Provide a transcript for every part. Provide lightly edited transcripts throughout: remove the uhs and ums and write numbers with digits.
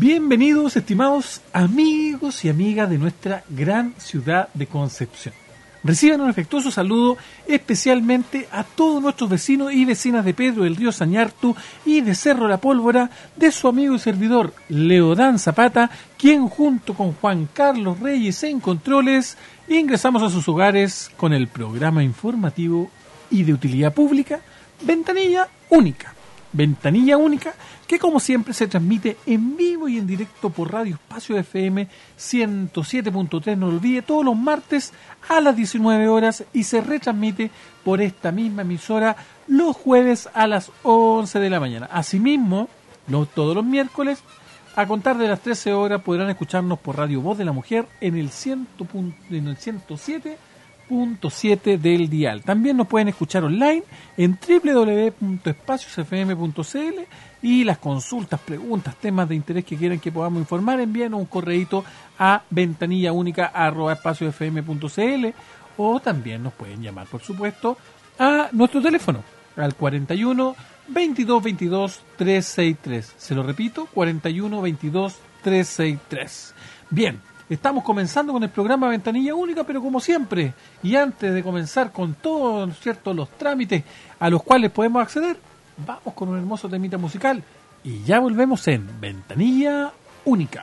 Bienvenidos, estimados amigos y amigas de nuestra gran ciudad de Concepción. Reciban un afectuoso saludo especialmente a todos nuestros vecinos y vecinas de Pedro del Río Sañartu y de Cerro La Pólvora, de su amigo y servidor Leodán Zapata, quien junto con Juan Carlos Reyes en controles ingresamos a sus hogares con el programa informativo y de utilidad pública Ventanilla Única. Ventanilla Única, que como siempre se transmite en vivo y en directo por Radio Espacio FM 107.3, no lo olvide, todos los martes a las 19 horas y se retransmite por esta misma emisora los jueves a las 11 de la mañana. Asimismo, todos los miércoles, a contar de las 13 horas, podrán escucharnos por Radio Voz de la Mujer en el 107.7 del dial. También nos pueden escuchar online en www.espaciosfm.cl y las consultas, preguntas, temas de interés que quieran que podamos informar, envíenos un correíto a ventanillaúnica@espaciosfm.cl o también nos pueden llamar, por supuesto, a nuestro teléfono al 41 22 22 363. Se lo repito, 41 22 363. Bien. Estamos comenzando con el programa Ventanilla Única, pero como siempre, y antes de comenzar con todos, ¿cierto?, los trámites a los cuales podemos acceder, vamos con un hermoso temita musical y ya volvemos en Ventanilla Única.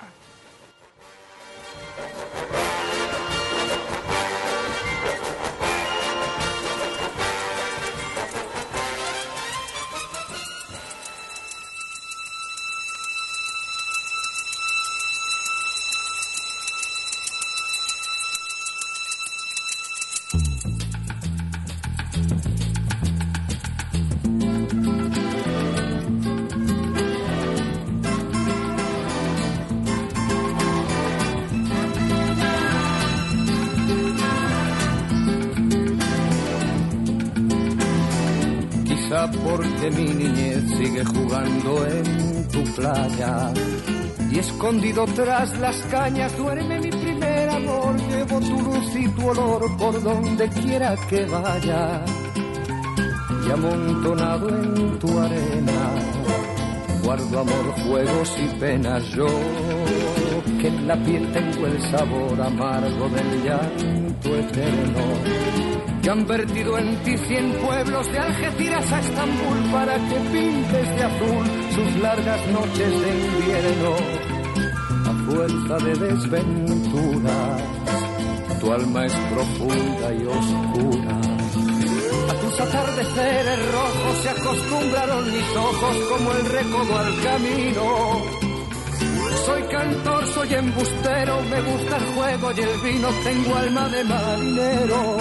Porque mi niñez sigue jugando en tu playa y escondido tras las cañas duerme mi primer amor. Llevo tu luz y tu olor por donde quiera que vaya y amontonado en tu arena guardo amor, juegos y penas. Yo que en la piel tengo el sabor amargo del llanto eterno, que han vertido en ti 100 pueblos de Algeciras a Estambul para que pintes de azul sus largas noches de invierno. A fuerza de desventuras, tu alma es profunda y oscura. A tus atardeceres rojos se acostumbraron mis ojos como el recodo al camino. Soy cantor, soy embustero, me gusta el juego y el vino, tengo alma de marinero.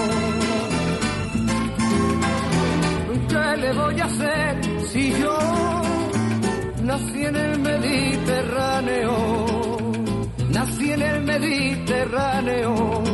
¿Qué le voy a hacer si yo nací en el Mediterráneo? Nací en el Mediterráneo.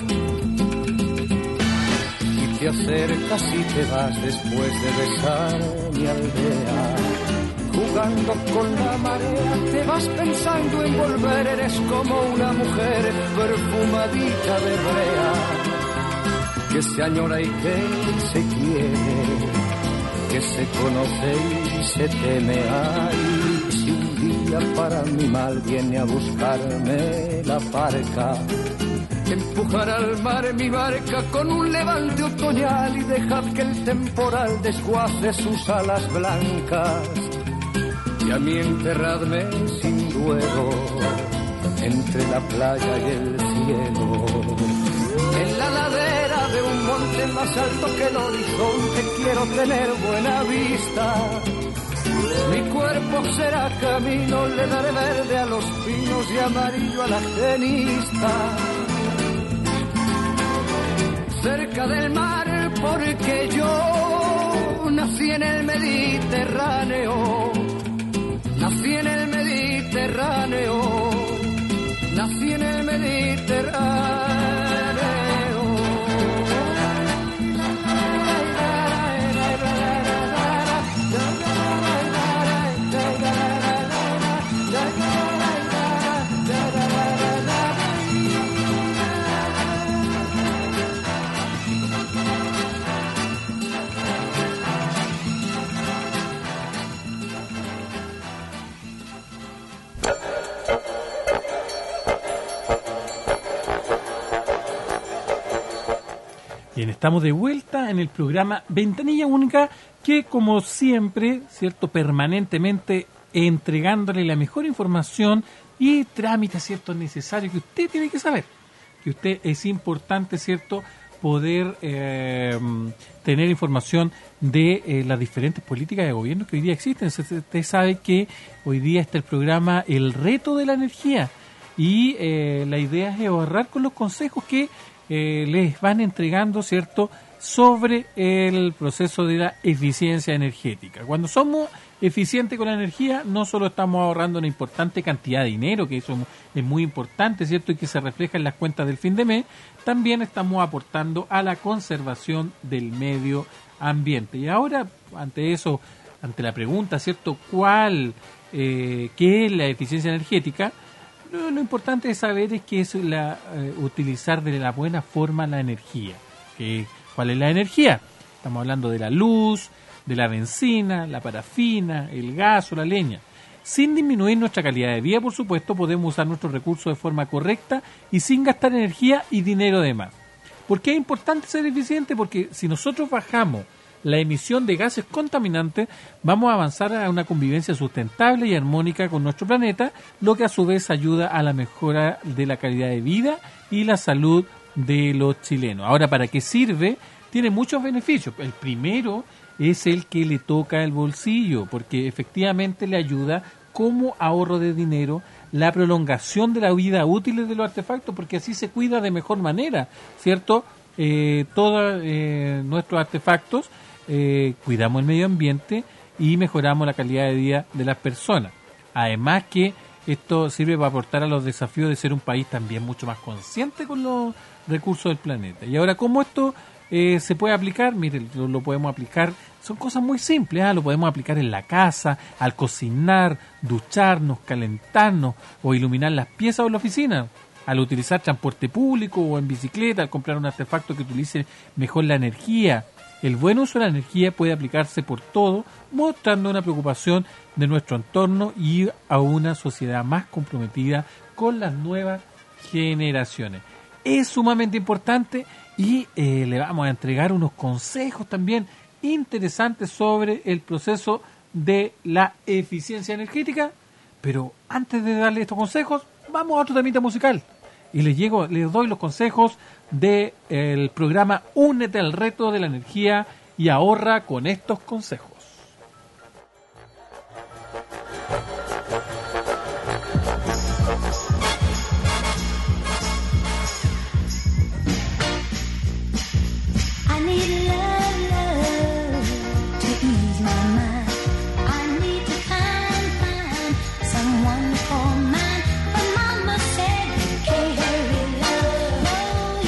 Y te acercas y te vas después de besar mi aldea. Jugando con la marea, te vas pensando en volver. Eres como una mujer perfumadita de brea, que se añora y que se quiere, que se conoce y se teme. Ay, si un día para mi mal viene a buscarme la barca, empujar al mar mi barca con un levante otoñal y dejad que el temporal desguace sus alas blancas. Y a mí enterradme sin duelo entre la playa y el cielo, en la ladera de un monte más alto que el horizonte. Quiero tener buena vista, mi cuerpo será camino, le daré verde a los pinos y amarillo a la genista. Cerca del mar porque yo nací en el Mediterráneo. Nací en el Mediterráneo, nací en el Mediterráneo. Estamos de vuelta en el programa Ventanilla Única, que como siempre, ¿cierto?, permanentemente entregándole la mejor información y trámites, ¿cierto?, necesarios que usted tiene que saber. Que usted es importante, ¿cierto?, poder tener información de las diferentes políticas de gobierno que hoy día existen. Usted sabe que hoy día está el programa El Reto de la Energía y la idea es ahorrar con los consejos que les van entregando, ¿cierto?, sobre el proceso de la eficiencia energética. Cuando somos eficientes con la energía, no solo estamos ahorrando una importante cantidad de dinero, que eso es muy importante, ¿cierto?, y que se refleja en las cuentas del fin de mes, también estamos aportando a la conservación del medio ambiente. Y ahora, ante eso, ante la pregunta, ¿cierto?, ¿qué es la eficiencia energética? Lo importante de saber es que es utilizar de la buena forma la energía. ¿Cuál es la energía? Estamos hablando de la luz, de la benzina, la parafina, el gas o la leña. Sin disminuir nuestra calidad de vida, por supuesto, podemos usar nuestros recursos de forma correcta y sin gastar energía y dinero de más. ¿Por qué es importante ser eficiente? Porque si nosotros bajamos la emisión de gases contaminantes, vamos a avanzar a una convivencia sustentable y armónica con nuestro planeta, lo que a su vez ayuda a la mejora de la calidad de vida y la salud de los chilenos. Ahora, ¿para qué sirve? Tiene muchos beneficios. El primero es el que le toca el bolsillo, porque efectivamente le ayuda como ahorro de dinero, la prolongación de la vida útil de los artefactos, porque así se cuida de mejor manera, ¿cierto? Todos nuestros artefactos, cuidamos el medio ambiente y mejoramos la calidad de vida de las personas. Además que esto sirve para aportar a los desafíos de ser un país también mucho más consciente con los recursos del planeta. Y ahora, ¿cómo esto se puede aplicar? Miren, lo podemos aplicar, son cosas muy simples, lo podemos aplicar en la casa, al cocinar, ducharnos, calentarnos o iluminar las piezas o en la oficina, al utilizar transporte público o en bicicleta, al comprar un artefacto que utilice mejor la energía. El buen uso de la energía puede aplicarse por todo, mostrando una preocupación de nuestro entorno y a una sociedad más comprometida con las nuevas generaciones. Es sumamente importante y le vamos a entregar unos consejos también interesantes sobre el proceso de la eficiencia energética. Pero antes de darle estos consejos, vamos a otro temita musical. Y les doy los consejos del programa Únete al Reto de la Energía y ahorra con estos consejos.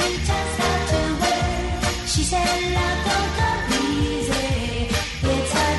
She said, love don't come easy. It's a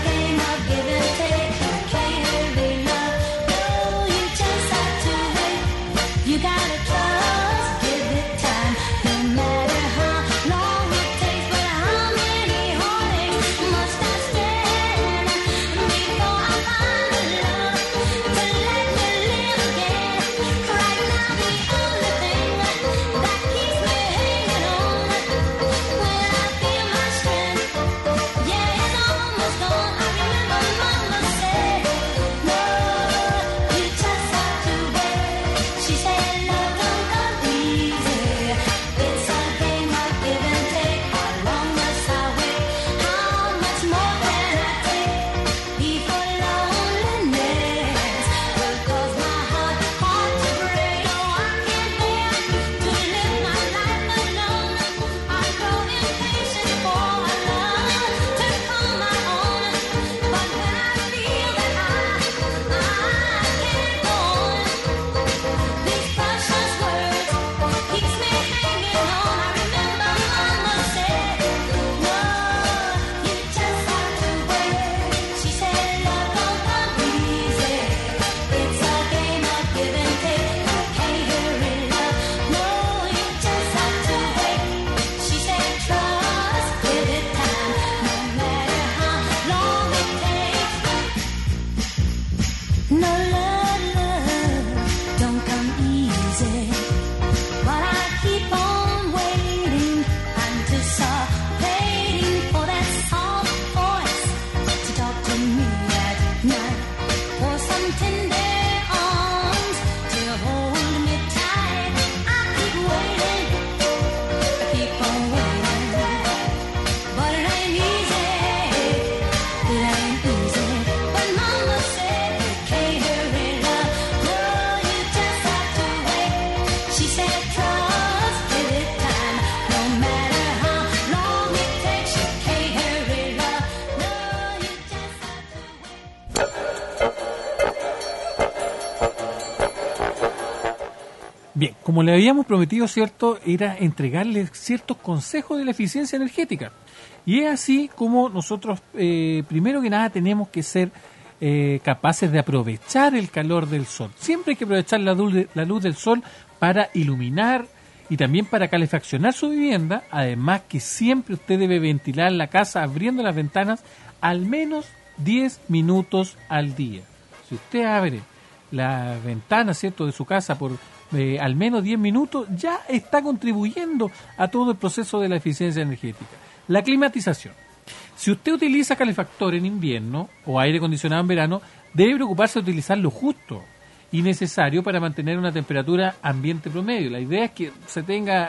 como le habíamos prometido, ¿cierto?, era entregarles ciertos consejos de la eficiencia energética. Y es así como nosotros, primero que nada, tenemos que ser capaces de aprovechar el calor del sol. Siempre hay que aprovechar la luz del sol para iluminar y también para calefaccionar su vivienda. Además que siempre usted debe ventilar la casa abriendo las ventanas al menos 10 minutos al día. Si usted abre la ventana, ¿cierto?, de su casa por al menos 10 minutos, ya está contribuyendo a todo el proceso de la eficiencia energética. La climatización. Si usted utiliza calefactor en invierno o aire acondicionado en verano, debe preocuparse de utilizar lo justo y necesario para mantener una temperatura ambiente promedio. La idea es que se tenga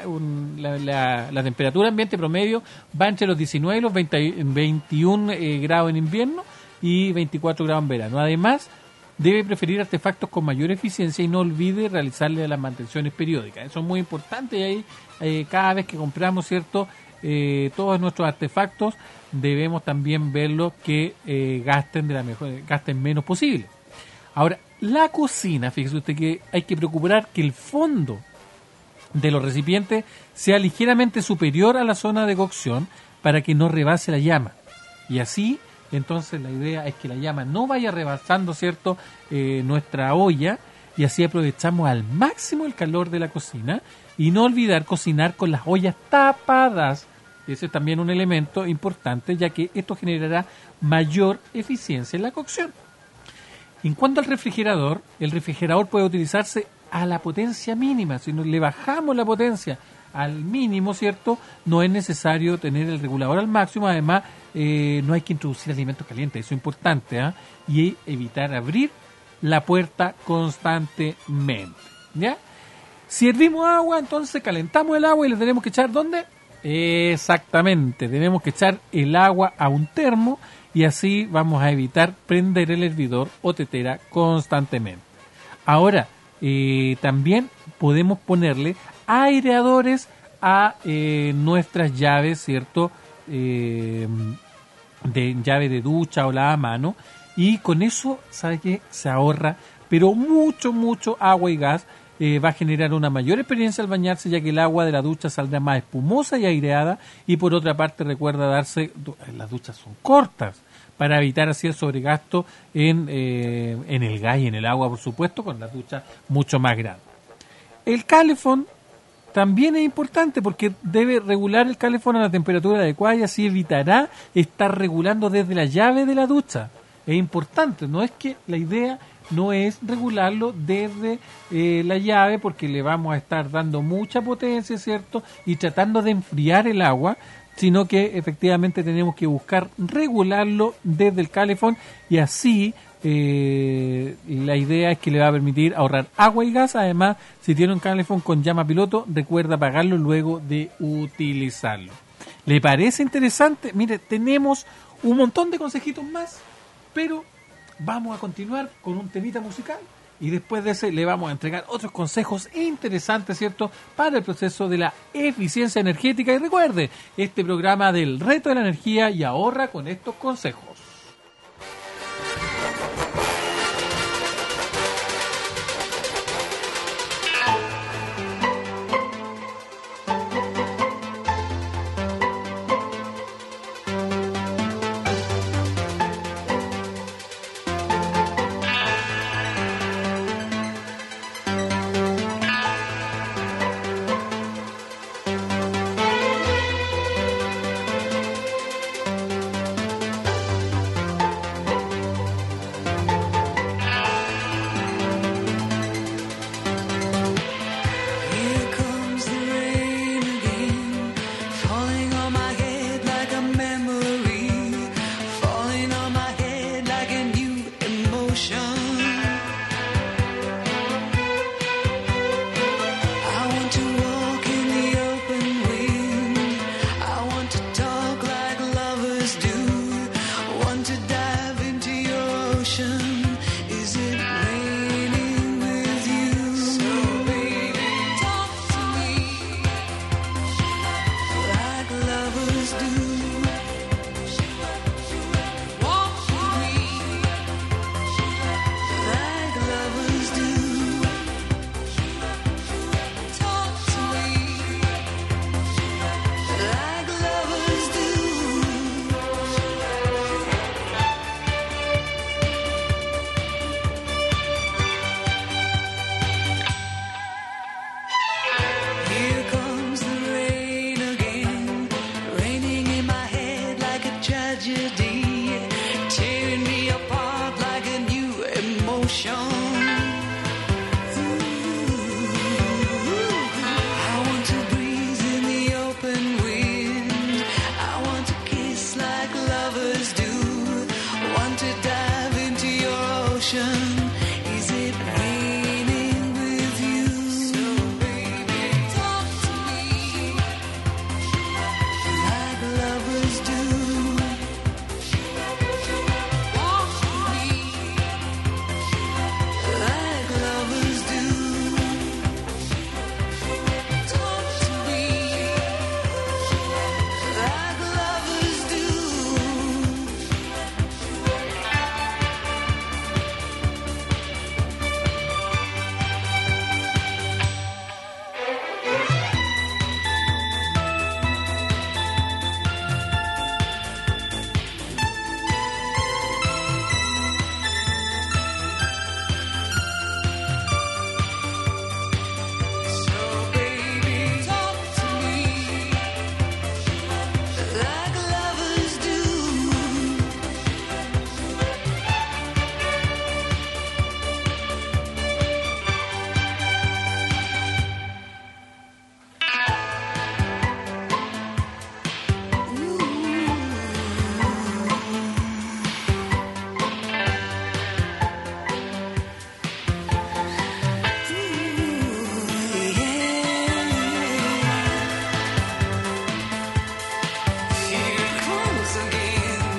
la temperatura ambiente promedio va entre los 19 y los 21 grados en invierno y 24 grados en verano. Además, debe preferir artefactos con mayor eficiencia y no olvide realizarle las mantenciones periódicas. Eso es muy importante y ahí cada vez que compramos, ¿cierto?, todos nuestros artefactos debemos también verlos que gasten menos posible. Ahora, la cocina, fíjese usted que hay que procurar que el fondo de los recipientes sea ligeramente superior a la zona de cocción para que no rebase la llama. Y así, entonces, la idea es que la llama no vaya rebasando, ¿cierto?, nuestra olla, y así aprovechamos al máximo el calor de la cocina. Y no olvidar cocinar con las ollas tapadas. Ese es también un elemento importante, ya que esto generará mayor eficiencia en la cocción. En cuanto al refrigerador, el refrigerador puede utilizarse a la potencia mínima. Si le bajamos la potencia al mínimo, ¿cierto?, no es necesario tener el regulador al máximo. Además, no hay que introducir alimentos calientes, eso es importante, y evitar abrir la puerta constantemente, ¿ya? Si hervimos agua, entonces calentamos el agua y le tenemos que echar, ¿dónde? Exactamente, tenemos que echar el agua a un termo y así vamos a evitar prender el hervidor o tetera constantemente. Ahora, también podemos ponerle aireadores a nuestras llaves, ¿cierto?, de llave de ducha o lavamano, y con eso, ¿sabe qué?, se ahorra, pero mucho agua y gas. Va a generar una mayor experiencia al bañarse, ya que el agua de la ducha saldrá más espumosa y aireada. Y por otra parte, recuerda las duchas son cortas, para evitar así el sobregasto en el gas y en el agua, por supuesto, con las duchas mucho más grandes. El calefón también es importante porque debe regular el calefón a la temperatura adecuada y así evitará estar regulando desde la llave de la ducha. Es importante, no es que la idea no es regularlo desde la llave, porque le vamos a estar dando mucha potencia, ¿cierto?, y tratando de enfriar el agua, sino que efectivamente tenemos que buscar regularlo desde el calefón, y así la idea es que le va a permitir ahorrar agua y gas. Además, si tiene un calefón con llama piloto, recuerda apagarlo luego de utilizarlo. ¿Le parece interesante? Mire, tenemos un montón de consejitos más, pero vamos a continuar con un temita musical y después de ese le vamos a entregar otros consejos interesantes, ¿cierto?, para el proceso de la eficiencia energética. Y recuerde, este programa del reto de la energía y ahorra con estos consejos. tragedy, tearing me apart like a new emotion. I want to breathe in the open wind. I want to kiss like lovers do. Want to dive into your ocean. Is it raining with you? So baby, talk to me like lovers do. Walk with me like lovers do. Talk to me like lovers do. So baby, talk to me like lovers do. Here it comes again.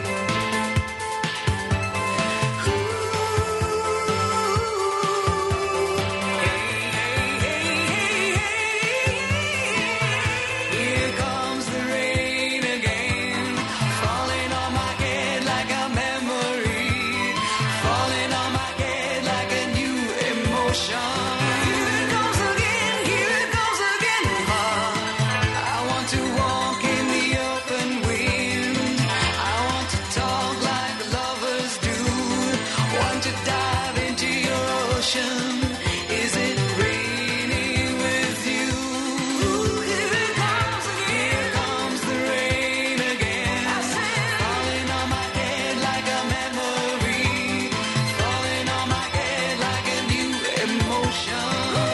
Here comes the rain again, falling on my head like a memory, falling on my head like a new emotion. Here it goes again, here it goes again. I want to walk in the open wind. I want to talk like lovers do. Want to dive into your ocean. Is it raining with you? Here it comes again. Here comes the rain again. Falling on my head like a memory. Falling on my head like a new emotion.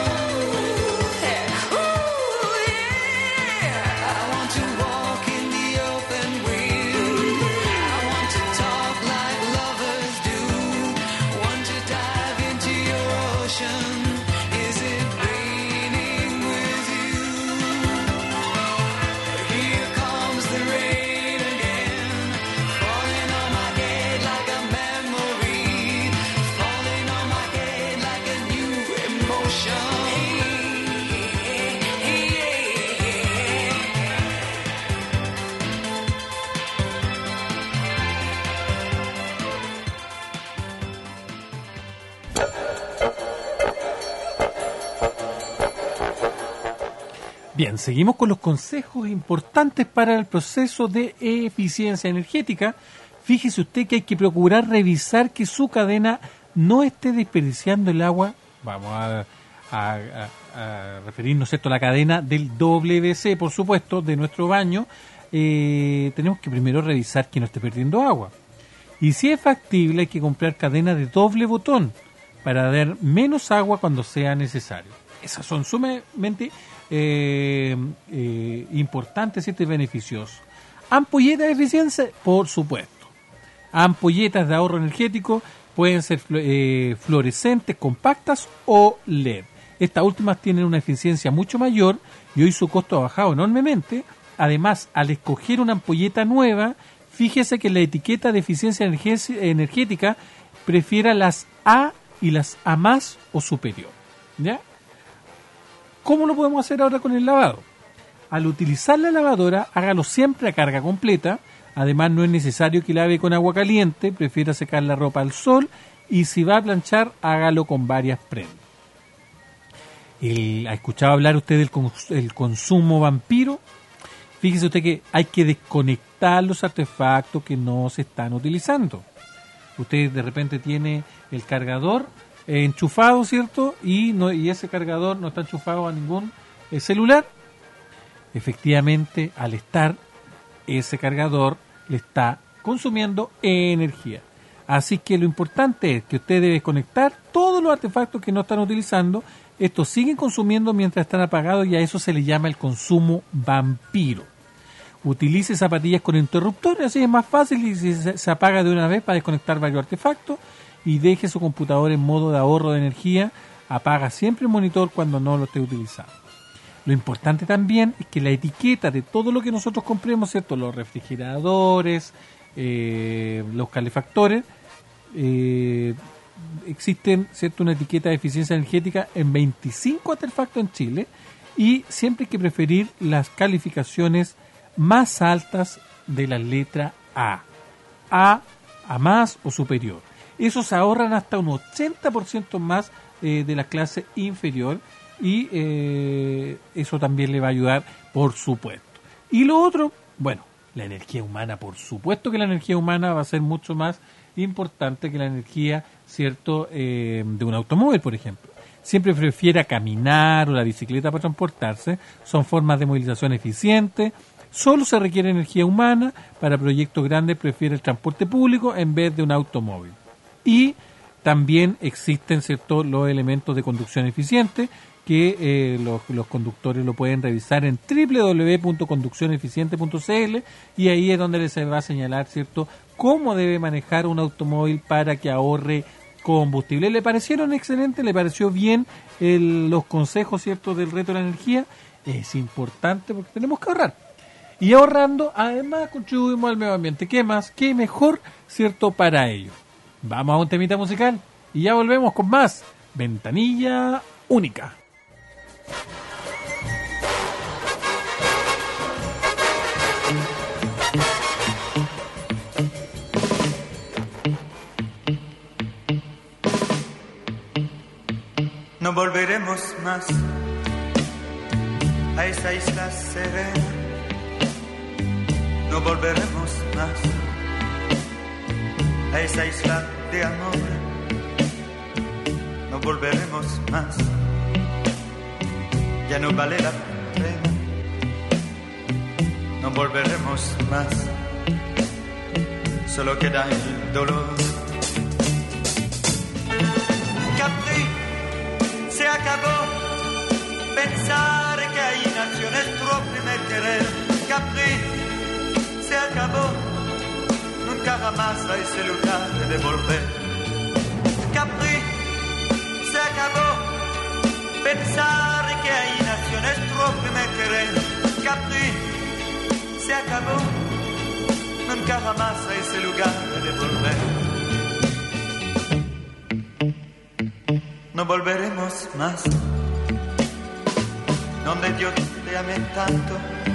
Ooh, yeah. I want to walk in the open wind. I want to talk like lovers do. Want to dive into your ocean. Is it raining with you? Here comes the rain again, falling on my head like a memory, falling on my head like a new emotion. Bien, seguimos con los consejos importantes para el proceso de eficiencia energética. Fíjese usted que hay que procurar revisar que su cadena no esté desperdiciando el agua. Vamos a referirnos, ¿cierto?, a la cadena del WC, por supuesto, de nuestro baño. Tenemos que primero revisar que no esté perdiendo agua. Y si es factible, hay que comprar cadenas de doble botón para dar menos agua cuando sea necesario. Esas son sumamente importantes, ¿cierto?, y beneficiosas. ¿Ampolletas de eficiencia? Por supuesto. Ampolletas de ahorro energético pueden ser fluorescentes, compactas o LED. Estas últimas tienen una eficiencia mucho mayor y hoy su costo ha bajado enormemente. Además, al escoger una ampolleta nueva, fíjese que la etiqueta de eficiencia energética prefiera las A y las A más o superior. ¿Ya? ¿Cómo lo podemos hacer ahora con el lavado? Al utilizar la lavadora, hágalo siempre a carga completa. Además, no es necesario que lave con agua caliente, prefiera secar la ropa al sol y si va a planchar, hágalo con varias prendas. ¿Ha escuchado hablar usted del consumo vampiro? Fíjese usted que hay que desconectar los artefactos que no se están utilizando. Usted de repente tiene el cargador enchufado, ¿cierto? Y ese cargador no está enchufado a ningún celular. Efectivamente, al estar ese cargador le está consumiendo energía. Así que lo importante es que usted debe desconectar todos los artefactos que no están utilizando. Estos siguen consumiendo mientras están apagados y a eso se le llama el consumo vampiro. Utilice zapatillas con interruptores, así es más fácil y se apaga de una vez para desconectar varios artefactos. Y deje su computador en modo de ahorro de energía. Apaga siempre el monitor cuando no lo esté utilizando. Lo importante también es que la etiqueta de todo lo que nosotros compremos, ¿cierto? Los refrigeradores, los calefactores, existen, ¿cierto?, una etiqueta de eficiencia energética en 25 artefactos en Chile y siempre hay que preferir las calificaciones más altas de la letra A más o superior. Esos ahorran hasta un 80% más de la clase inferior y eso también le va a ayudar, por supuesto. Y lo otro, bueno, la energía humana, por supuesto que la energía humana va a ser mucho más importante que la energía, ¿cierto?, de un automóvil, por ejemplo. Siempre prefiera caminar o la bicicleta para transportarse, son formas de movilización eficientes. Solo se requiere energía humana. Para proyectos grandes prefiere el transporte público en vez de un automóvil. Y también existen, ¿cierto?, los elementos de conducción eficiente que los conductores lo pueden revisar en www.conduccioneficiente.cl y ahí es donde se va a señalar, ¿cierto?, cómo debe manejar un automóvil para que ahorre combustible. ¿Le parecieron excelentes? ¿Le pareció bien los consejos, ¿cierto?, del reto de la energía? Es importante porque tenemos que ahorrar. Y ahorrando, además, contribuimos al medio ambiente. ¿Qué más? ¿Qué mejor, ¿cierto?, para ello? Vamos a un temita musical y ya volvemos con más Ventanilla Única. No volveremos más a esa isla serena. No volveremos más a esa isla de amor. No volveremos más. Ya no vale la pena. No volveremos más. Solo queda el dolor. Capri, se acabó. Pensar que ahí nació nuestro primer querer. Capri, se acabó. Nunca jamás a ese lugar de volver. Capri, se acabó. Pensar que ahí nació nuestro primer querer. Capri, se acabó. Nunca jamás a ese lugar de volver. No volveremos más. Donde yo te amé tanto.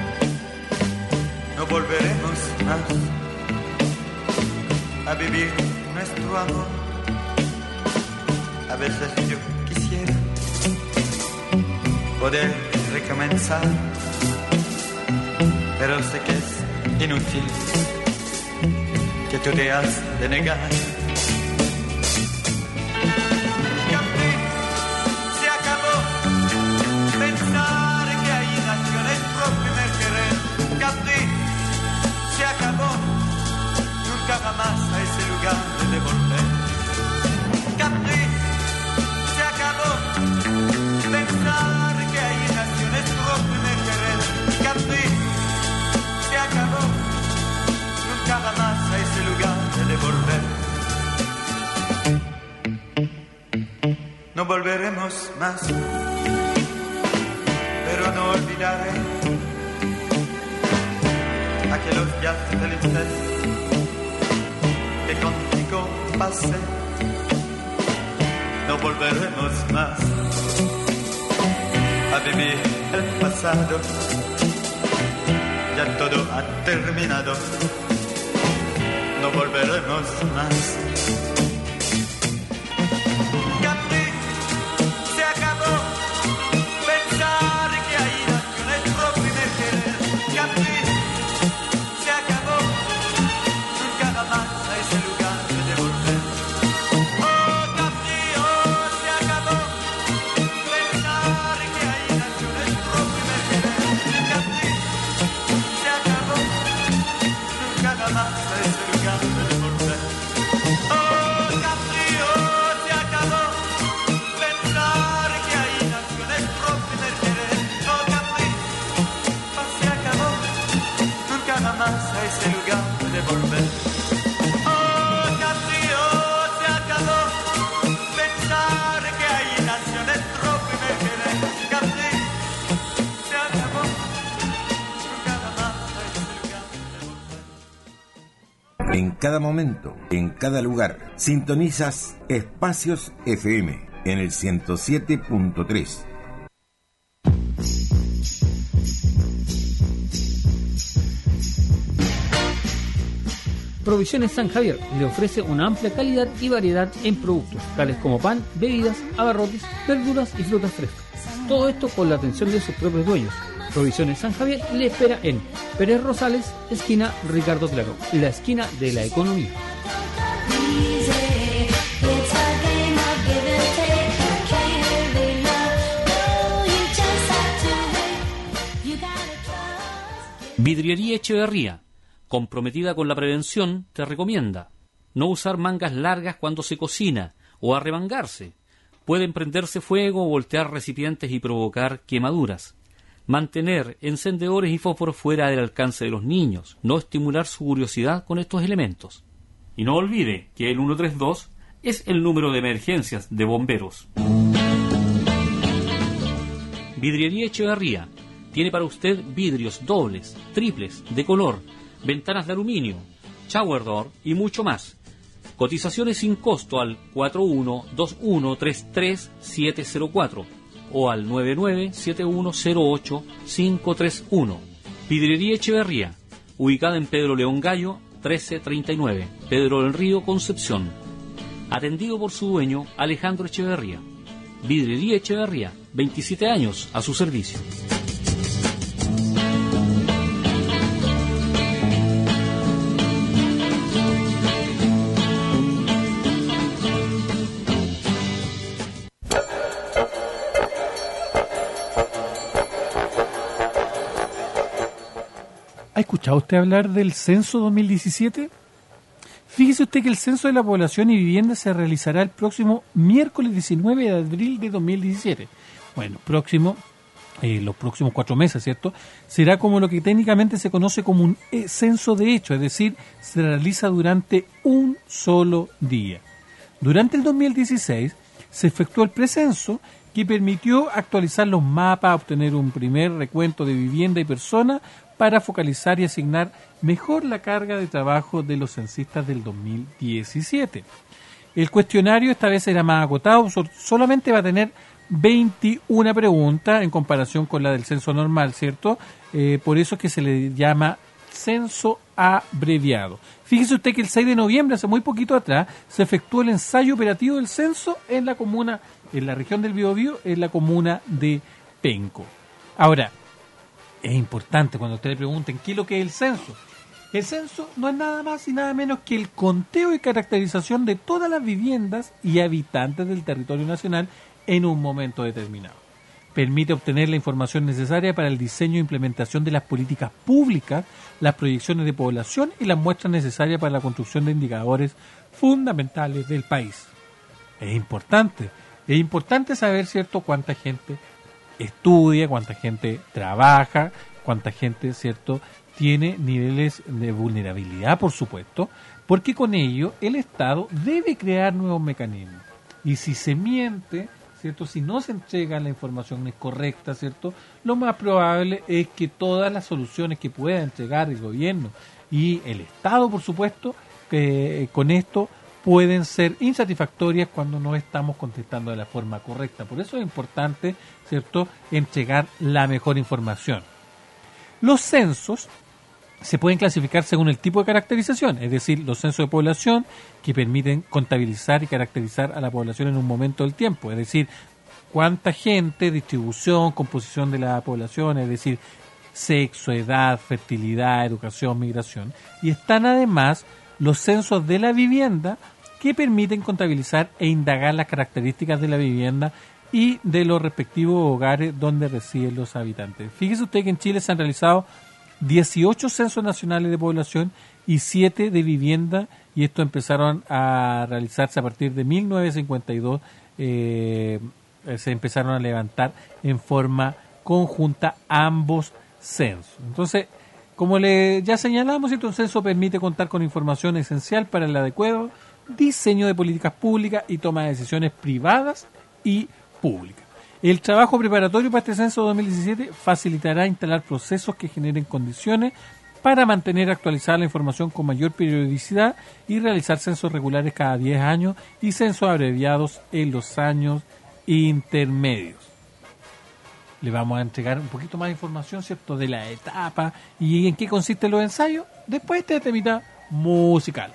No volveremos más a vivir nuestro amor. A veces yo quisiera poder recomenzar, pero sé que es inútil, que tú te has de negar. Capri, se acabó. Pensar que ahí nació nuestro primer querer. Capri, se acabó. Nunca jamás a ese lugar de volver. Capri, se acabó. Pensar que ahí nació nuestro primer querer. Capri, se acabó. Nunca jamás a ese lugar de volver. No volveremos más, pero no olvidaré aquellos días felices que contigo pasé. No volveremos más a vivir el pasado. Ya todo ha terminado. No volveremos más. Capri, se acabó. Pensar que ahí nació nuestro primer querer. Capri, se acabó. Nunca jamás a ese lugar de volver. Oh, Capri, oh, se acabó. Pensar que ahí nació nuestro primer querer. Capri, se acabó. Nunca jamás. a ese lugar de volver. Oh, Capri, oh, se acabó pensar que ahí nació nuestro primer querer. Oh, Capri, oh, se acabó, nunca jamás a ese lugar de volver. Oh, Capri, oh, se acabó pensar que ahí nació nuestro primer querer. Capri, se acabó, nunca jamás a ese lugar de volver. En cada momento, en cada lugar, sintonizas Espacios FM en el 107.3. Provisiones San Javier le ofrece una amplia calidad y variedad en productos, tales como pan, bebidas, abarrotes, verduras y frutas frescas. Todo esto con la atención de sus propios dueños. Provisiones San Javier le espera en Pérez Rosales, esquina Ricardo Claro, la esquina de la economía. Vidriería Echeverría, comprometida con la prevención, te recomienda no usar mangas largas cuando se cocina o arremangarse. Pueden prenderse fuego o voltear recipientes y provocar quemaduras. Mantener encendedores y fósforos fuera del alcance de los niños, no estimular su curiosidad con estos elementos. Y no olvide que el 132 es el número de emergencias de bomberos. Vidriería Echeverría tiene para usted vidrios dobles, triples, de color, ventanas de aluminio, shower door y mucho más. Cotizaciones sin costo al 4121333704 o al 997108-531. Vidriería Echeverría, ubicada en Pedro León Gallo, 1339, Pedro del Río, Concepción. Atendido por su dueño, Alejandro Echeverría. Vidriería Echeverría, 27 años a su servicio. ¿Ha escuchado usted hablar del censo 2017? Fíjese usted que el censo de la población y vivienda se realizará el próximo miércoles 19 de abril de 2017. Bueno, los próximos 4 meses, ¿cierto? Será como lo que técnicamente se conoce como un censo de hecho, es decir, se realiza durante un solo día. Durante el 2016 se efectuó el precenso que permitió actualizar los mapas, obtener un primer recuento de vivienda y personas para focalizar y asignar mejor la carga de trabajo de los censistas del 2017. El cuestionario esta vez será más acotado, solamente va a tener 21 preguntas en comparación con la del censo normal, ¿cierto? Por eso es que se le llama censo abreviado. Fíjese usted que el 6 de noviembre, hace muy poquito atrás, se efectuó el ensayo operativo del censo en la comuna, en la región del Biobío, en la comuna de Penco. Ahora, es importante cuando ustedes le pregunten qué es lo que es el censo. El censo no es nada más y nada menos que el conteo y caracterización de todas las viviendas y habitantes del territorio nacional en un momento determinado. Permite obtener la información necesaria para el diseño e implementación de las políticas públicas, las proyecciones de población y las muestras necesarias para la construcción de indicadores fundamentales del país. Es importante saber, ¿cierto?, cuánta gente estudia, cuánta gente trabaja, cuánta gente, ¿cierto?, tiene niveles de vulnerabilidad, por supuesto, porque con ello el Estado debe crear nuevos mecanismos. Y si se miente, ¿cierto?, si no se entrega la información correcta, ¿cierto?, lo más probable es que todas las soluciones que pueda entregar el gobierno y el Estado, por supuesto, con esto pueden ser insatisfactorias cuando no estamos contestando de la forma correcta. Por eso es importante, ¿cierto?, entregar la mejor información. Los censos se pueden clasificar según el tipo de caracterización, es decir, los censos de población que permiten contabilizar y caracterizar a la población en un momento del tiempo, es decir, cuánta gente, distribución, composición de la población, es decir, sexo, edad, fertilidad, educación, migración. Y están además los censos de la vivienda que permiten contabilizar e indagar las características de la vivienda y de los respectivos hogares donde residen los habitantes. Fíjese usted que en Chile se han realizado 18 censos nacionales de población y 7 de vivienda, y esto empezaron a realizarse a partir de 1952, se empezaron a levantar en forma conjunta ambos censos. Entonces, como ya señalamos, un censo permite contar con información esencial para el adecuado diseño de políticas públicas y toma de decisiones privadas y públicas. El trabajo preparatorio para este censo 2017 facilitará instalar procesos que generen condiciones para mantener actualizada la información con mayor periodicidad y realizar censos regulares cada 10 años y censos abreviados en los años intermedios. Le vamos a entregar un poquito más de información, ¿cierto?, de la etapa y en qué consisten los ensayos después de este temita musical.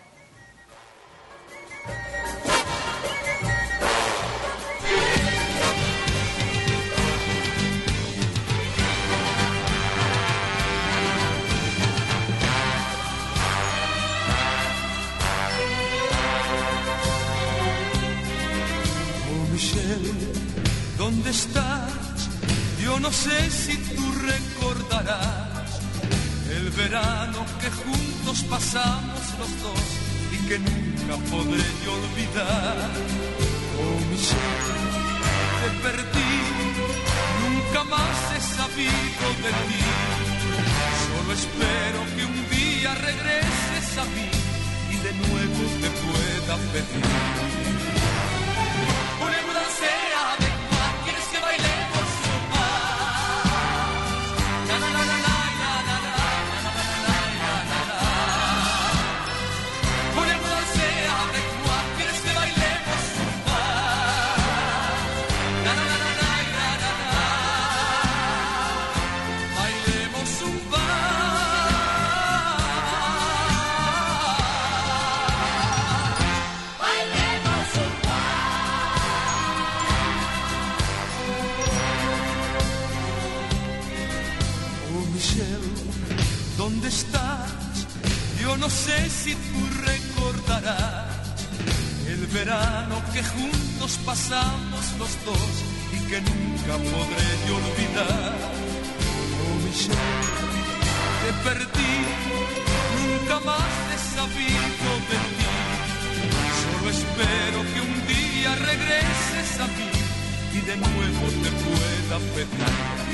¿Dónde estás? Yo no sé si tú recordarás el verano que juntos pasamos los dos y que nunca podré yo olvidar. Oh, Michelle, te perdí, nunca más he sabido de ti. Solo espero que un día regreses a mí y de nuevo te pueda pedir. ¿Dónde estás? Yo no sé si tú recordarás el verano que juntos pasamos los dos y que nunca podré yo olvidar. Oh, Michelle, te perdí, nunca más he sabido de ti. Solo espero que un día regreses a mí y de nuevo te pueda pedir.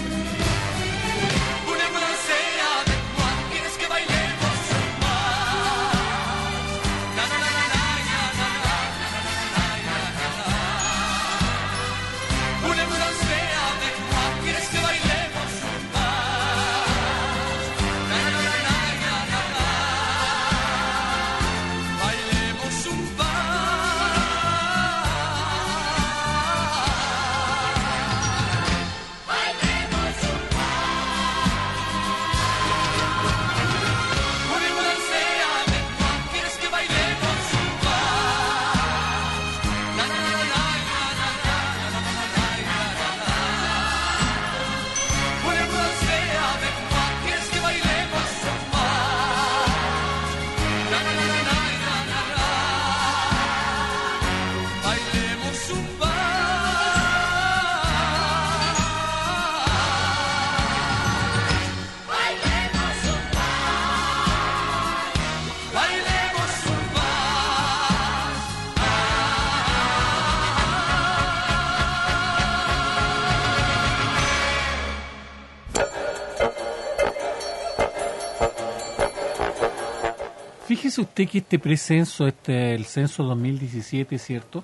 Fíjese usted que este precenso, el censo 2017, ¿cierto?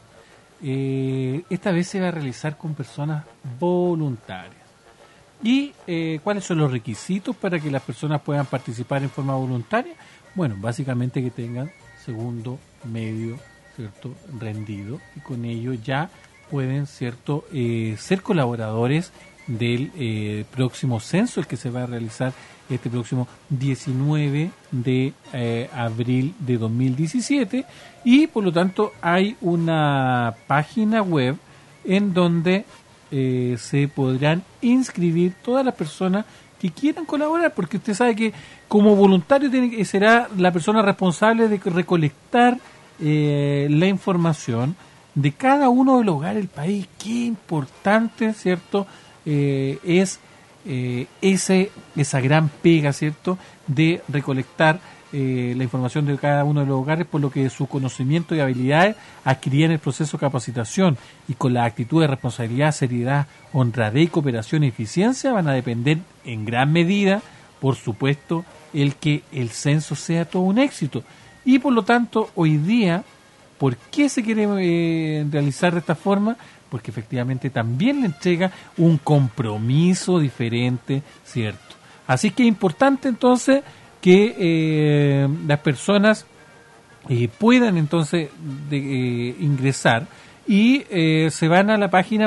Esta vez se va a realizar con personas voluntarias. ¿Y cuáles son los requisitos para que las personas puedan participar en forma voluntaria? Bueno, básicamente que tengan segundo medio, ¿cierto?, rendido, y con ello ya pueden, ¿cierto?, ser colaboradores del próximo censo, el que se va a realizar este próximo 19 de abril de 2017, y por lo tanto hay una página web en donde se podrán inscribir todas las personas que quieran colaborar, porque usted sabe que como voluntario será la persona responsable de recolectar la información de cada uno de los hogares del país. Qué importante, ¿cierto?, es esa gran pega, ¿cierto?, de recolectar la información de cada uno de los hogares, por lo que su conocimiento y habilidades adquiridas en el proceso de capacitación y con la actitud de responsabilidad, seriedad, honradez, cooperación y eficiencia van a depender en gran medida, por supuesto, el que el censo sea todo un éxito. Y por lo tanto, hoy día, ¿por qué se quiere realizar de esta forma? Porque efectivamente también le entrega un compromiso diferente, ¿cierto? Así que es importante entonces que las personas puedan entonces ingresar y se van a la página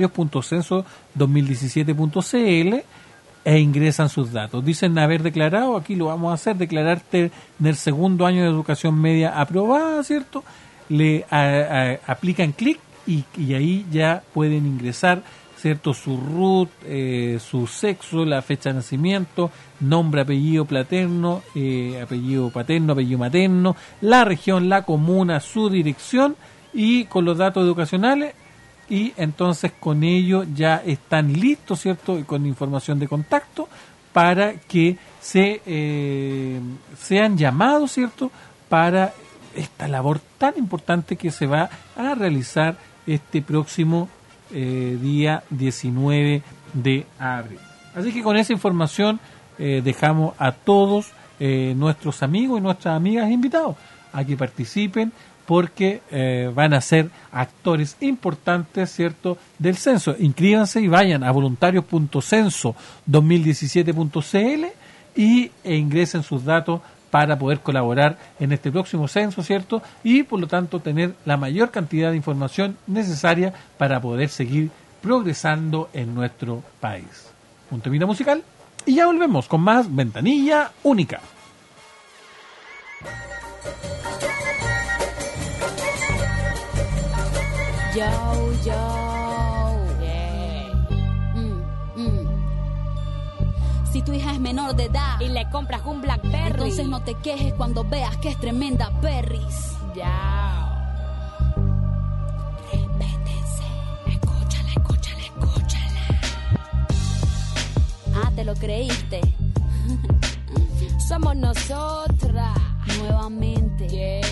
voluntarios.censo2017.cl e ingresan sus datos. Dicen haber declarado, aquí lo vamos a hacer, declararte en el segundo año de educación media aprobada, ¿cierto? Le aplican clic y ahí ya pueden ingresar, ¿cierto?, su RUT, su sexo, la fecha de nacimiento, nombre, apellido paterno, apellido materno, la región, la comuna, su dirección y con los datos educacionales, y entonces con ello ya están listos, ¿cierto?, con información de contacto para que sean llamados, ¿cierto?, para esta labor tan importante que se va a realizar este próximo día 19 de abril. Así que con esa información dejamos a todos nuestros amigos y nuestras amigas invitados a que participen, porque van a ser actores importantes, ¿cierto?, del censo. Inscríbanse y vayan a voluntarios.censo2017.cl e ingresen sus datos para poder colaborar en este próximo censo, ¿cierto? Y por lo tanto tener la mayor cantidad de información necesaria para poder seguir progresando en nuestro país. Un temita musical y ya volvemos con más Ventanilla Única. Yo, yeah. Si tu hija es menor de edad y le compras un Blackberry, entonces no te quejes cuando veas que es tremenda perris. Ya. Respétense. Escúchala. Ah, ¿te lo creíste? Somos nosotras. Nuevamente.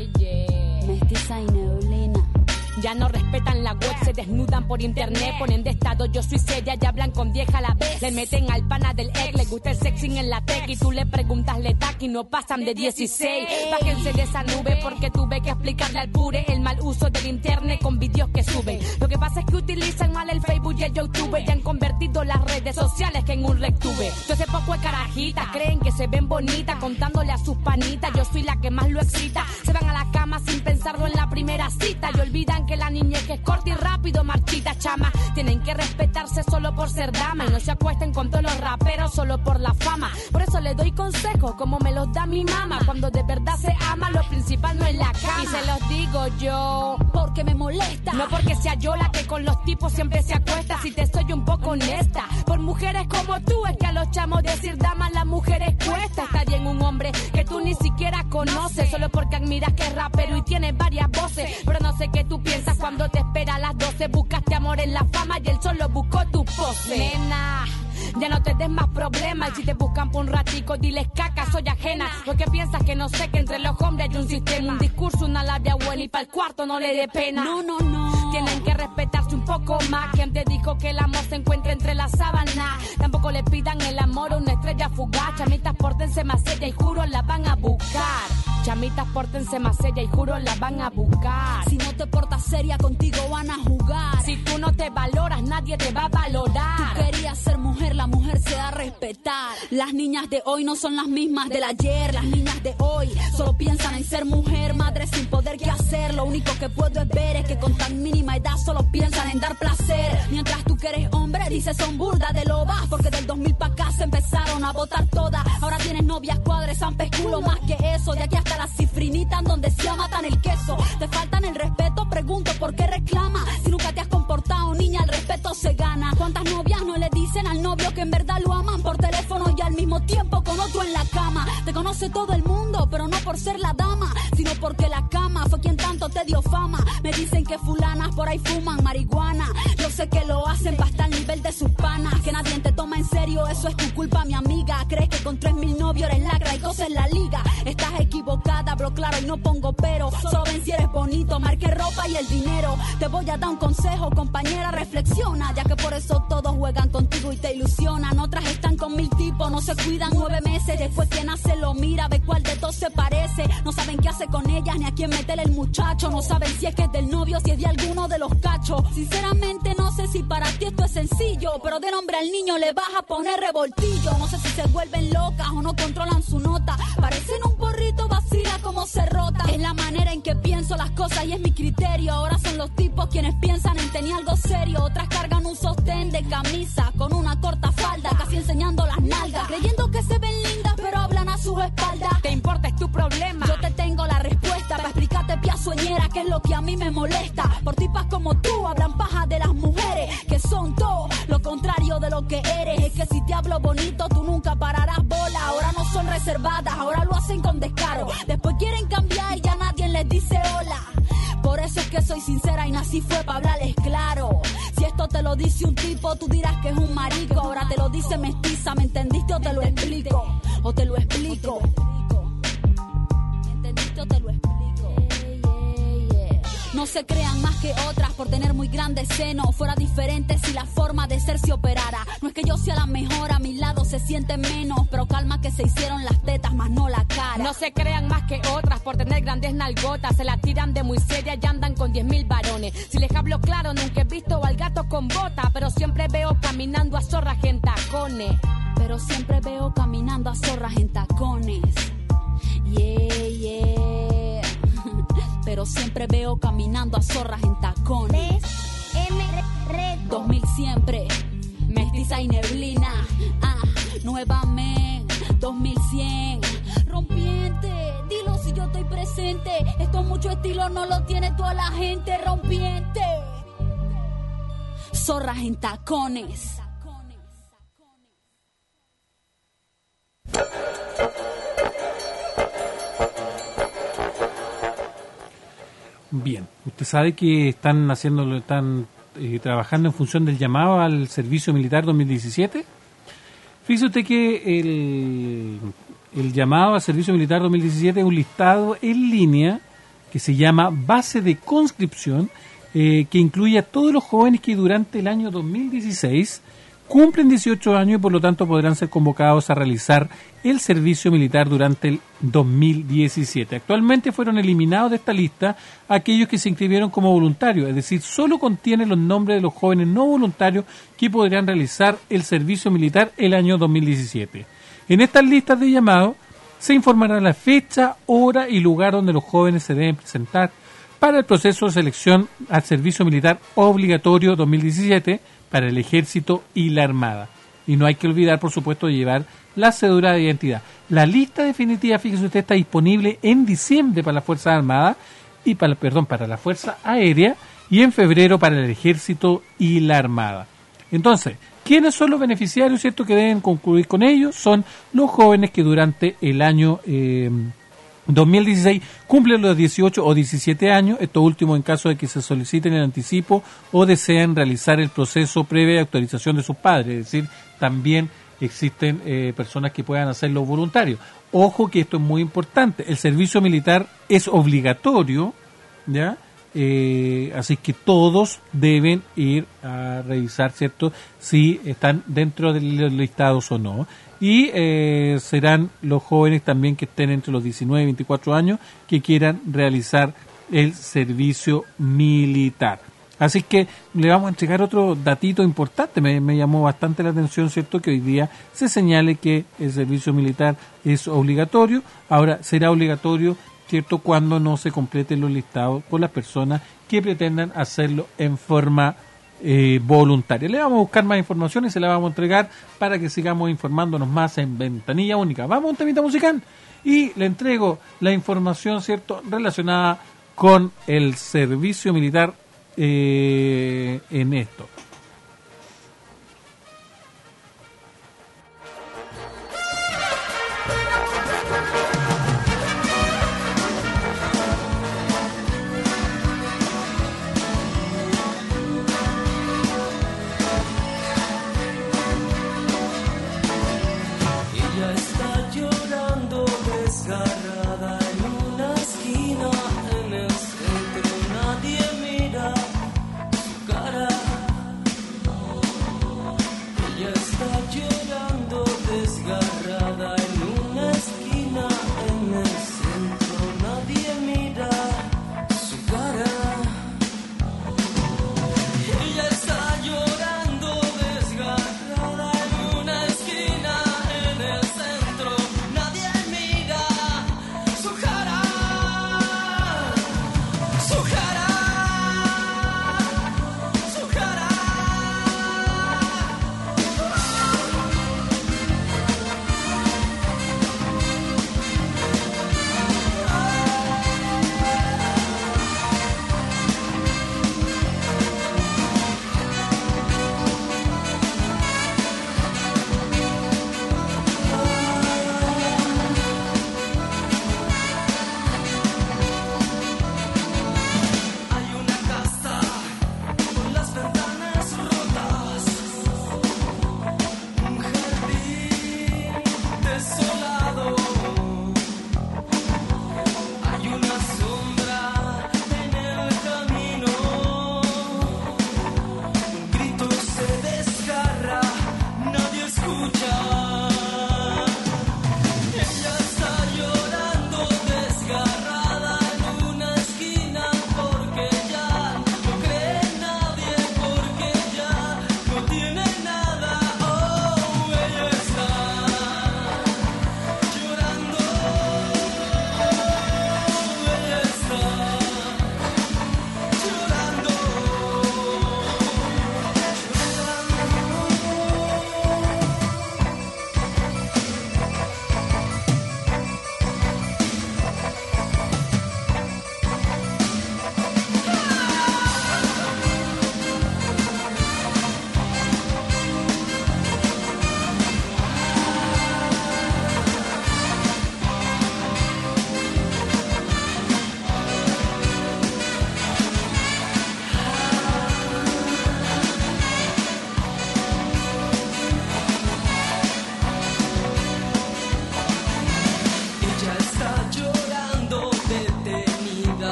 Yeah. Mestiza y neblina. Ya no respetan la web, se desnudan por internet, ponen de estado yo soy seria y hablan con vieja a la vez. Le meten al pana del egg, le gusta el sexing en la tech y tú le preguntas le tac y no pasan de 16. Bájense de esa nube porque tuve que explicarle al pure el mal uso del internet con vídeos que suben. Lo que pasa es que utilizan mal el Facebook y el YouTube y han convertido las redes sociales que en un rectube. Yo hace poco es carajita, creen que se ven bonitas contándole a sus panitas. Yo soy la que más lo excita. Se van a la cama sin pensarlo en la primera cita y olvidan que la niñez es corta y rápido marchita, chama. Tienen que respetarse solo por ser dama y no se acuesten con todos los raperos solo por la fama. Por eso le doy consejos como me los da mi mamá. Cuando de verdad se ama, lo principal no es la cama. Y se los digo yo porque me molesta, no porque sea yo la que con los tipos siempre se acuesta. Si te soy un poco honesta, por mujeres como tú es que a los chamos decir damas las mujeres cuesta. Está bien un hombre que tú ni siquiera conoces solo porque admiras que es rapero y tiene varias voces. Pero no sé qué tú piensas cuando te espera a las 12. Buscaste amor en la fama y él solo buscó tu pose. Nena, ya no te des más problemas. Y si te buscan por un ratico, diles caca, soy ajena. Porque piensas que no sé que entre los hombres hay un sistema, un discurso, una labia buena y para el cuarto no le dé pena. No. Tienen que respetarse un poco más. Quien te dijo que el amor se encuentra entre las sábanas? Tampoco le pidan el amor a una estrella fugaz. Chamitas, pórtense más seria y juro la van a buscar. Chamitas, pórtense más seria y juro la van a buscar. Si no te portas seria, contigo van a jugar. Si tú no te valoras, nadie te va a valorar. Tú querías ser mujer, la mujer se da a respetar. Las niñas de hoy no son las mismas del ayer. Las niñas de hoy solo piensan en ser mujer, madre sin poder qué hacer. Lo único que puedo es ver es que con tan mínima edad solo piensan en dar placer. Mientras tú que eres hombre dices son burda de lobas, porque del 2000 pa' acá se empezaron a botar todas. Ahora tienes novias, cuadres, zampes, culo, más que eso. De aquí hasta las cifrinitas donde se matan el queso. Te faltan el respeto, pregunto por qué reclama. Si nunca te has comportado, niña, el respeto se gana. ¿Cuántas novias no le dicen al novio que en verdad lo aman por teléfono y al mismo tiempo con otro en la cama? Te conoce todo el mundo, pero no por ser la dama, sino porque la cama fue quien tanto te dio fama. Me dicen que fulanas por ahí fuman marihuana. Yo sé que lo hacen para estar al nivel de sus panas. Que nadie te toma en serio Todo eso es tu culpa, mi amiga. Crees que con 3000 novios eres lacra y cosas en la liga. Estás equivocada, bro, claro, y no pongo pero. Solo ven si eres bonito, marque ropa y el dinero. Te voy a dar un consejo, compañera, reflexiona. Ya que por eso todos juegan contigo y te ilusionan. Otras están con 1000 tipos, no se cuidan 9 meses. Después quien hace lo mira, ve cuál de todos se parece. No saben qué hace con ellas ni a quién meterle el muchacho. No saben si es que es del novio, si es de alguno de los cachos. Sinceramente no sé si para ti esto es sencillo, pero de nombre al niño le vas a poner revoltillo. No sé si se vuelven locas o no controlan su nota. Parecen un porrito, vacila como se rota. Es la manera en que pienso las cosas y es mi criterio. Ahora son los tipos quienes piensan en tener algo serio. Otras cargan un sostén de camisa con una corta falda, casi enseñando las nalgas, creyendo que se ven lindas pero hablan a sus espaldas. ¿Te importa? Es tu problema. Yo te tengo la respuesta para explicarte, pia sueñera, que es lo que a mí me molesta. Por tipas como tú hablan paja de las mujeres, que son todo lo contrario de lo que eres. Es que si te hablo bonito tú nunca pararás bola. Ahora no son reservadas, ahora lo hacen con descaro. Después quieren cambiar y ya nadie les dice hola. Por eso es que soy sincera y nací fue para hablarles claro. Si esto te lo dice un tipo, tú dirás que es un marico. Ahora te lo dice mestiza, ¿me entendiste o te lo explico? O te lo explico. ¿Me entendiste o te lo explico? No se crean más que otras por tener muy grandes senos. Fuera diferente si la forma de ser se operara. No es que yo sea la mejor, a mi lado se sienten menos. Pero calma que se hicieron las tetas, más no la cara. No se crean más que otras por tener grandes nalgotas. Se la tiran de muy seria y andan con 10.000 varones. Si les hablo claro, nunca he visto al gato con bota. Pero siempre veo caminando a zorras en tacones. Pero siempre veo caminando a zorras en tacones. Yeah, yeah. Pero siempre veo caminando a zorras en tacones. 2000 siempre, mestiza y neblina. Nuevamente, 2100. Rompiente, dilo si yo estoy presente. Esto mucho estilo no lo tiene toda la gente. Rompiente, zorras en tacones. Bien, usted sabe que están trabajando en función del llamado al servicio militar 2017. Fíjese usted que el llamado al servicio militar 2017 es un listado en línea que se llama Base de Conscripción, que incluye a todos los jóvenes que durante el año 2016 cumplen 18 años y por lo tanto podrán ser convocados a realizar el servicio militar durante el 2017. Actualmente fueron eliminados de esta lista aquellos que se inscribieron como voluntarios, es decir, solo contiene los nombres de los jóvenes no voluntarios que podrían realizar el servicio militar el año 2017. En estas listas de llamados se informará la fecha, hora y lugar donde los jóvenes se deben presentar para el proceso de selección al servicio militar obligatorio 2017 para el Ejército y la Armada. Y no hay que olvidar, por supuesto, de llevar la cédula de identidad. La lista definitiva, fíjese usted, está disponible en diciembre para las Fuerzas Armadas y para la Fuerza Aérea y en febrero para el Ejército y la Armada. Entonces, ¿quiénes son los beneficiarios, cierto, que deben concluir con ellos? Son los jóvenes que durante el año 2016 cumplen los 18 o 17 años, esto último en caso de que se soliciten el anticipo o deseen realizar el proceso previa actualización de sus padres, es decir, también existen personas que puedan hacerlo voluntario. Ojo que esto es muy importante, el servicio militar es obligatorio, ¿ya? Así que todos deben ir a revisar, ¿cierto?, si están dentro de los listados o no. Y serán los jóvenes también que estén entre los 19 y 24 años que quieran realizar el servicio militar. Así que le vamos a entregar otro datito importante. Me llamó bastante la atención, ¿cierto?, que hoy día se señale que el servicio militar es obligatorio. Ahora será obligatorio, ¿cierto?, cuando no se completen los listados por las personas que pretendan hacerlo en forma voluntaria. Le vamos a buscar más información y se la vamos a entregar para que sigamos informándonos más en Ventanilla Única. Vamos a un temita musical y le entrego la información, ¿cierto?, relacionada con el servicio militar en esto.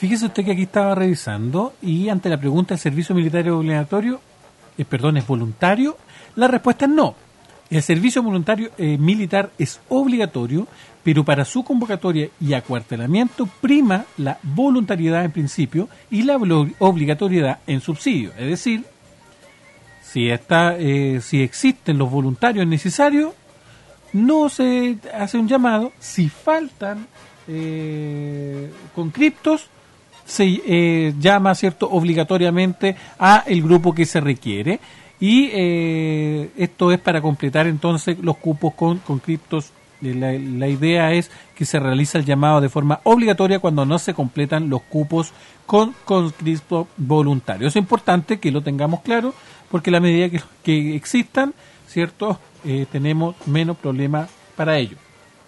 fíjese usted que aquí estaba revisando y ante la pregunta ¿el servicio militar es obligatorio? ¿Es voluntario? La respuesta es no. El servicio voluntario militar es obligatorio, pero para su convocatoria y acuartelamiento prima la voluntariedad en principio y la obligatoriedad en subsidio. Es decir, si existen los voluntarios necesarios, no se hace un llamado. Si faltan conscriptos, se llama, ¿cierto?, obligatoriamente a el grupo que se requiere, y esto es para completar entonces los cupos con conscriptos. La idea es que se realiza el llamado de forma obligatoria cuando no se completan los cupos con conscriptos voluntarios. Es importante que lo tengamos claro, porque a la medida que existan, ¿cierto?, tenemos menos problemas para ello.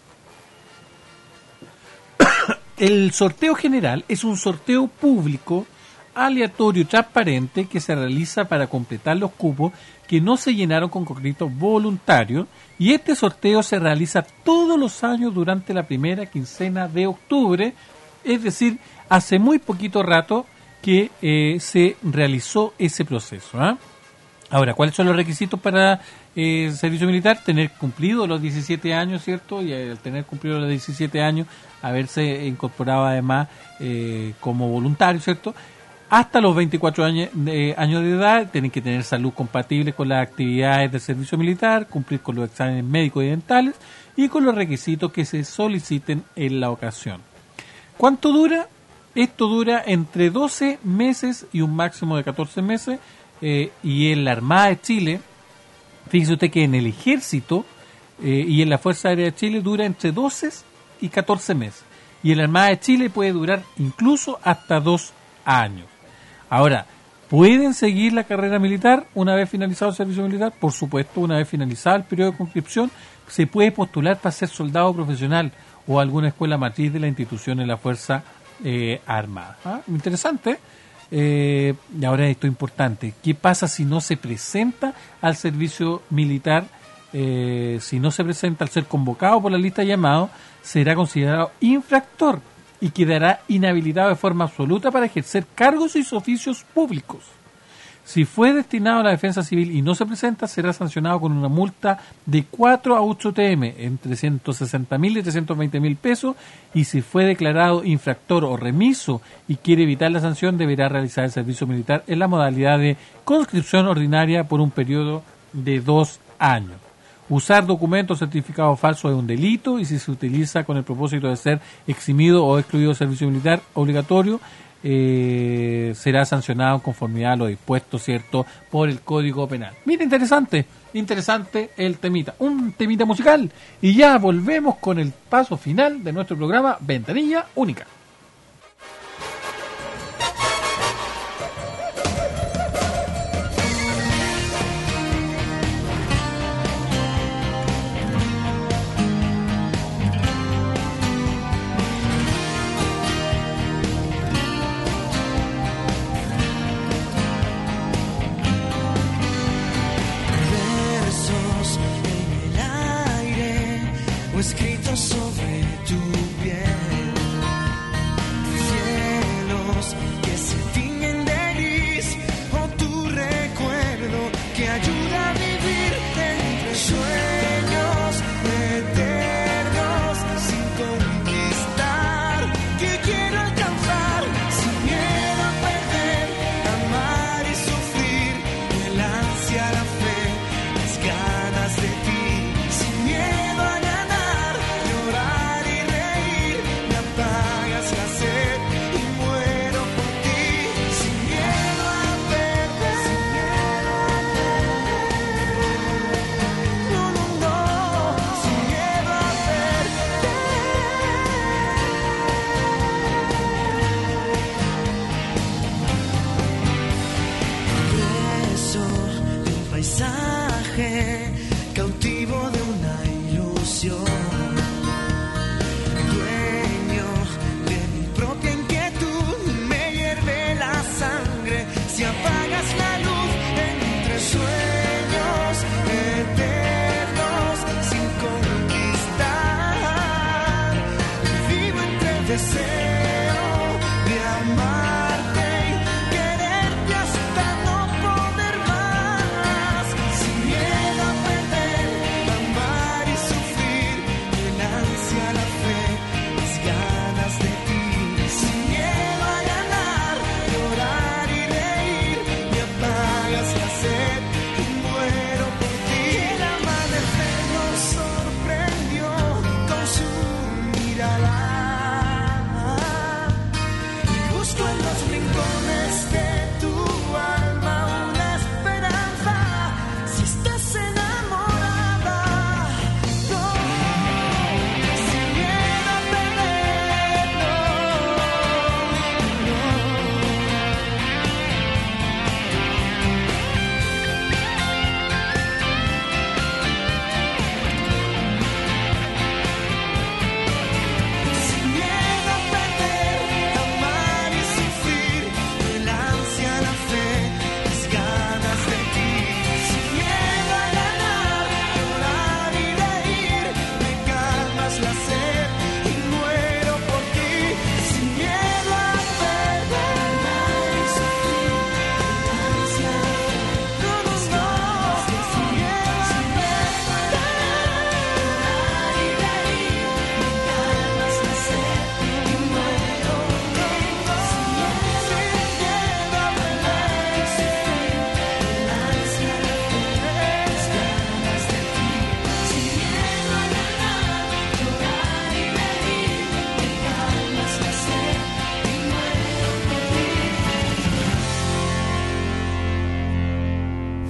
El sorteo general es un sorteo público, aleatorio y transparente que se realiza para completar los cupos que no se llenaron con conscriptos voluntarios, y este sorteo se realiza todos los años durante la primera quincena de octubre, es decir, hace muy poquito rato que se realizó ese proceso, ¿eh? Ahora, ¿cuáles son los requisitos para el servicio militar? Tener cumplido los 17 años, ¿cierto? Y al tener cumplido los 17 años, haberse incorporado además como voluntario, ¿cierto? Hasta los 24 años de edad, tienen que tener salud compatible con las actividades del servicio militar, cumplir con los exámenes médicos y dentales y con los requisitos que se soliciten en la ocasión. ¿Cuánto dura? Esto dura entre 12 meses y un máximo de 14 meses. Y en la Armada de Chile, fíjese usted que en el Ejército y en la Fuerza Aérea de Chile dura entre 12 y 14 meses. Y en la Armada de Chile puede durar incluso hasta 2 años. Ahora, ¿pueden seguir la carrera militar una vez finalizado el servicio militar? Por supuesto, una vez finalizado el periodo de conscripción, se puede postular para ser soldado profesional o alguna escuela matriz de la institución en la Fuerza Armada. ¿Ah? Interesante. Y ahora esto es importante. ¿Qué pasa si no se presenta al servicio militar? Si no se presenta al ser convocado por la lista de llamados, será considerado infractor y quedará inhabilitado de forma absoluta para ejercer cargos y oficios públicos. Si fue destinado a la defensa civil y no se presenta, será sancionado con una multa de 4 a 8 TM, entre 160.000 y 320.000 pesos, y si fue declarado infractor o remiso y quiere evitar la sanción, deberá realizar el servicio militar en la modalidad de conscripción ordinaria por un periodo de 2 años. Usar documentos o certificados falsos es un delito, y si se utiliza con el propósito de ser eximido o excluido del servicio militar obligatorio, será sancionado en conformidad a lo dispuesto, ¿cierto?, por el Código Penal. Mira, interesante el temita. Un temita musical, y ya volvemos con el paso final de nuestro programa Ventanilla Única. Escrito sobre tu piel,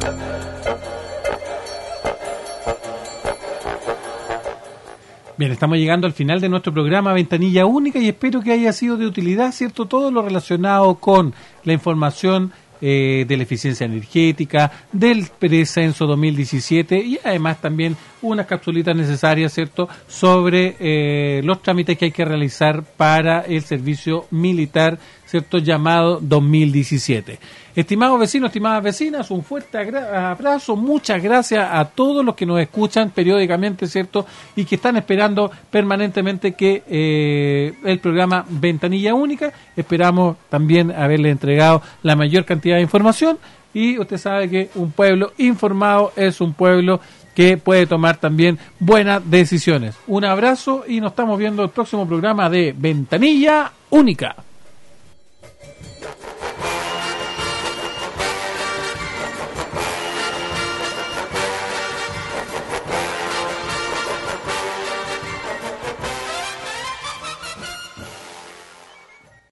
Bien, estamos llegando al final de nuestro programa Ventanilla Única y espero que haya sido de utilidad, ¿cierto? Todo lo relacionado con la información de la eficiencia energética, del precenso 2017 y además también unas capsulitas necesarias, ¿cierto?, sobre los trámites que hay que realizar para el servicio militar, ¿cierto?, llamado 2017. Estimados vecinos, estimadas vecinas, un fuerte abrazo, muchas gracias a todos los que nos escuchan periódicamente, ¿cierto?, y que están esperando permanentemente que el programa Ventanilla Única, esperamos también haberle entregado la mayor cantidad de información y usted sabe que un pueblo informado es un pueblo que puede tomar también buenas decisiones. Un abrazo y nos estamos viendo el próximo programa de Ventanilla Única.